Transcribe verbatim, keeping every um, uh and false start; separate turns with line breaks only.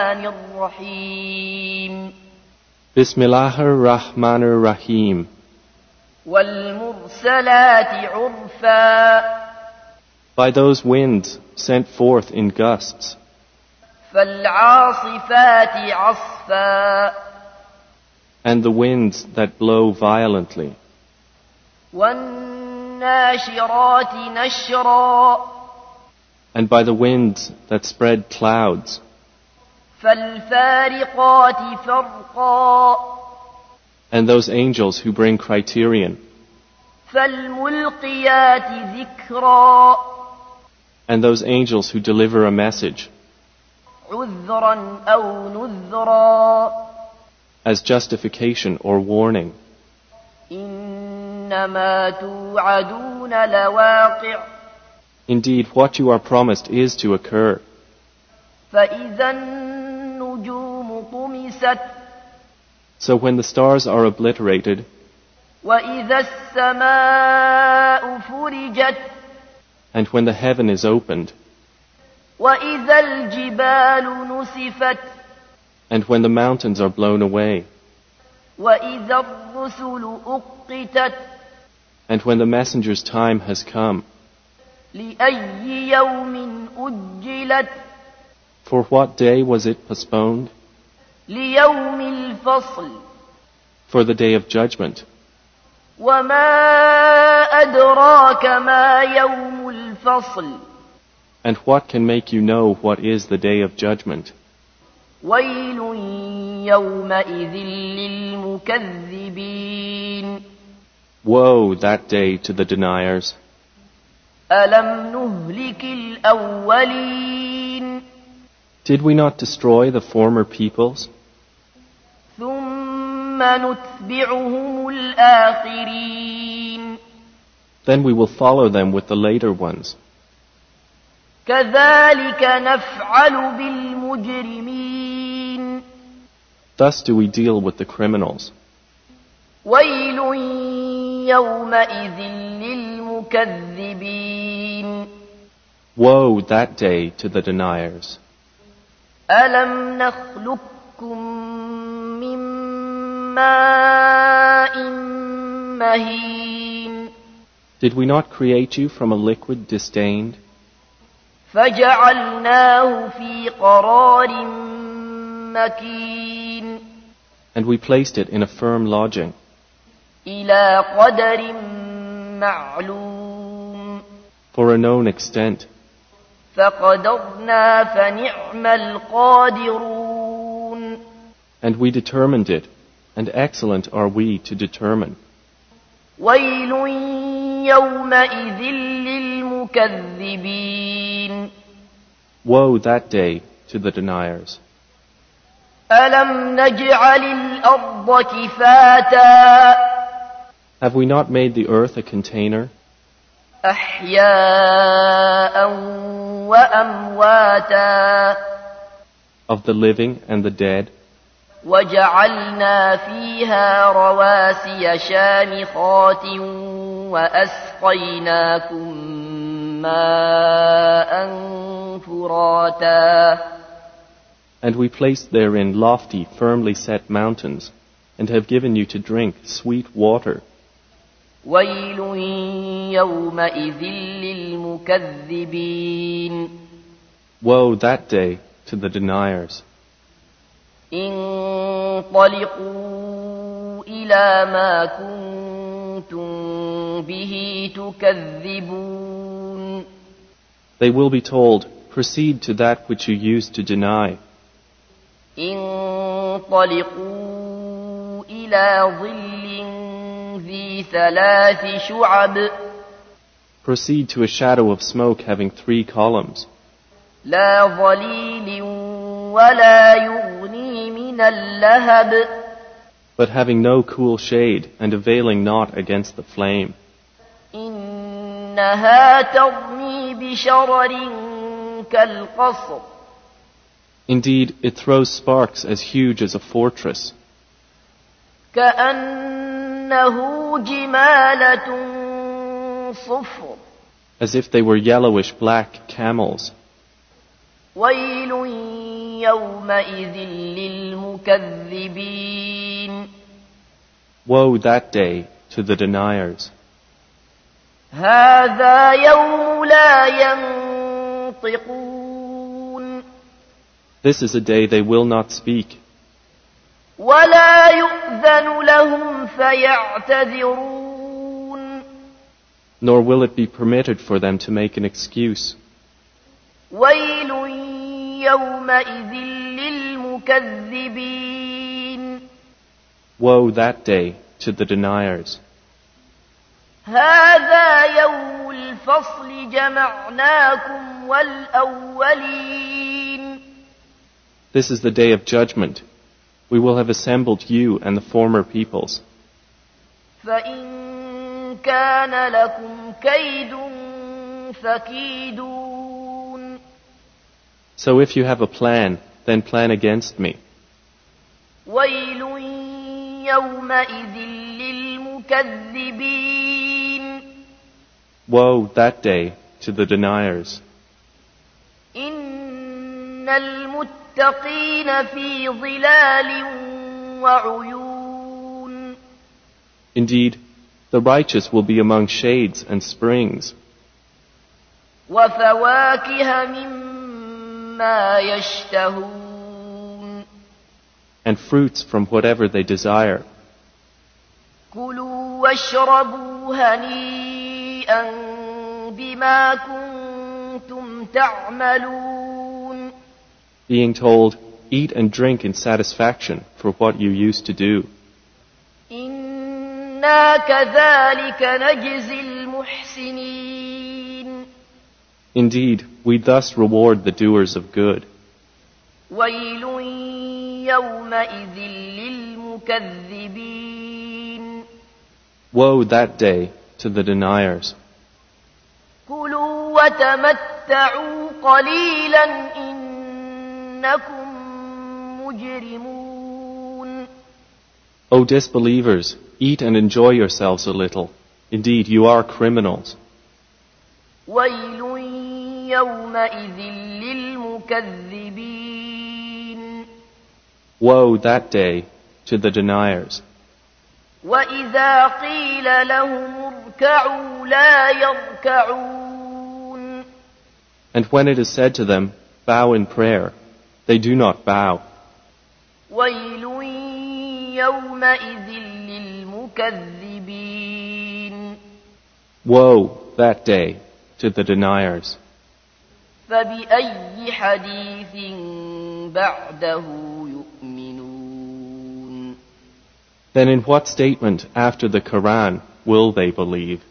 الرحيم
Bismillahir Rahmanir Rahim.
والمرسلات عرفا
By those winds sent forth in gusts,
فالعاصفات عصفا
and the winds that blow violently,
والناشرات نشرا
and by the winds that spread clouds,
فالفارقات فرقا
and those angels who bring criterion,
فالملقيات ذكرا
and those angels who deliver a message,
عذرا أو نذرا
as justification or warning.
إنما توعدون لواقع
Indeed, what you are promised is to occur.
فإذا النجوم طمست
So when the stars are obliterated,
وإذا السماء فرجت
and when the heaven is opened,
وإذا الجبال نسفت
and when the mountains are blown away,
وإذا الرسل أقتت
and when the messenger's time has come,
لأي يوم أجلت
for what day was it postponed?
ليوم الفصل
For the day of judgment.
وما أدراك ما يوم الفصل
And what can make you know what is the day of judgment?
ويل يومئذ للمكذبين
Woe that day to the deniers.
ألم نهلك الأولين
Did we not destroy the former peoples?
ثم نتبعهم الآخرين
Then we will follow them with the later ones.
كذلك نفعل بالمجرمين
Thus do we deal with the criminals.
ويل يومئذ للمكذبين
Woe that day to the deniers.
ألم نخلقكم من ماء مهين
Did we not create you from a liquid disdained,
فجعلناه في قرار مكين
and we placed it in a firm lodging,
إلى قدر معلوم
for a known extent,
فقدرنا فنعم القادرون
and we determined it, and excellent are we to determine.
ويل يومئذ للمكذبين
Woe that day to the deniers.
ألم نجعل الأرض كفاتا
Have we not made the earth a container,
أحياء وأمواتا
of the living and the dead,
وجعلنا فيها رواسي شامخات وأسقيناكم ماء فراتا
and we placed therein lofty, firmly set mountains, and have given you to drink sweet water.
ويل يومئذ للمكذبين
Woe that day to the deniers.
انطلقوا إلى ما كنتم به تكذبون
They will be told, proceed to that which you used to deny.
انطلقوا إلى ظل ذي ثلاث شعب
Proceed to a shadow of smoke having three columns,
لا ظليل ولا يغني من اللهب
but having no cool shade and availing not against the flame.
إنها ترمي بشرر كالقصر
Indeed, it throws sparks as huge as a fortress,
كأنه جمالة صفر
as if they were yellowish black camels.
ويل يومئذ للمكذبين.
Woe that day to the deniers.
هذا يوم لا ينطقون.
This is a day they will not speak.
ولا يؤذن لهم فيعتذرون.
Nor will it be permitted for them to make an excuse.
ويل يومئذ للمكذبين.
Woe that day to the deniers.
هذا يوم الفصل جمعناكم والأولين.
This is the day of judgment. We will have assembled you and the former peoples.
فإن كان لكم كيد فكيدون.
So if you have a plan, then plan against me.
ويل يومئذ للمكذبين.
Woe that day to the deniers.
إن المتقين في ظلال وعيون.
Indeed, the righteous will be among shades and springs,
وفواكه مما يشتهون.
and fruits from whatever they desire.
كلوا واشربوا هنيئا بما كنتم تعملون.
Being told, eat and drink in satisfaction for what you used to do.
إنا كذلك نجزي المحسنين.
Indeed, we thus reward the doers of good.
ويل يومئذ للمكذبين.
Woe that day to the deniers.
كلوا وتمتعوا قليلا إنكم مجرمون.
O disbelievers, eat and enjoy yourselves a little. Indeed, you are criminals.
ويل يومئذ للمكذبين.
Woe that day to the deniers.
وإذا قيل لهم اركعوا لا يركعون.
And when it is said to them, bow in prayer, they do not bow.
ويل يومئذ للمكذبين.
Woe that day to the deniers.
فبأي حديث بعده يؤمنون.
Then in what statement after the Quran will they believe?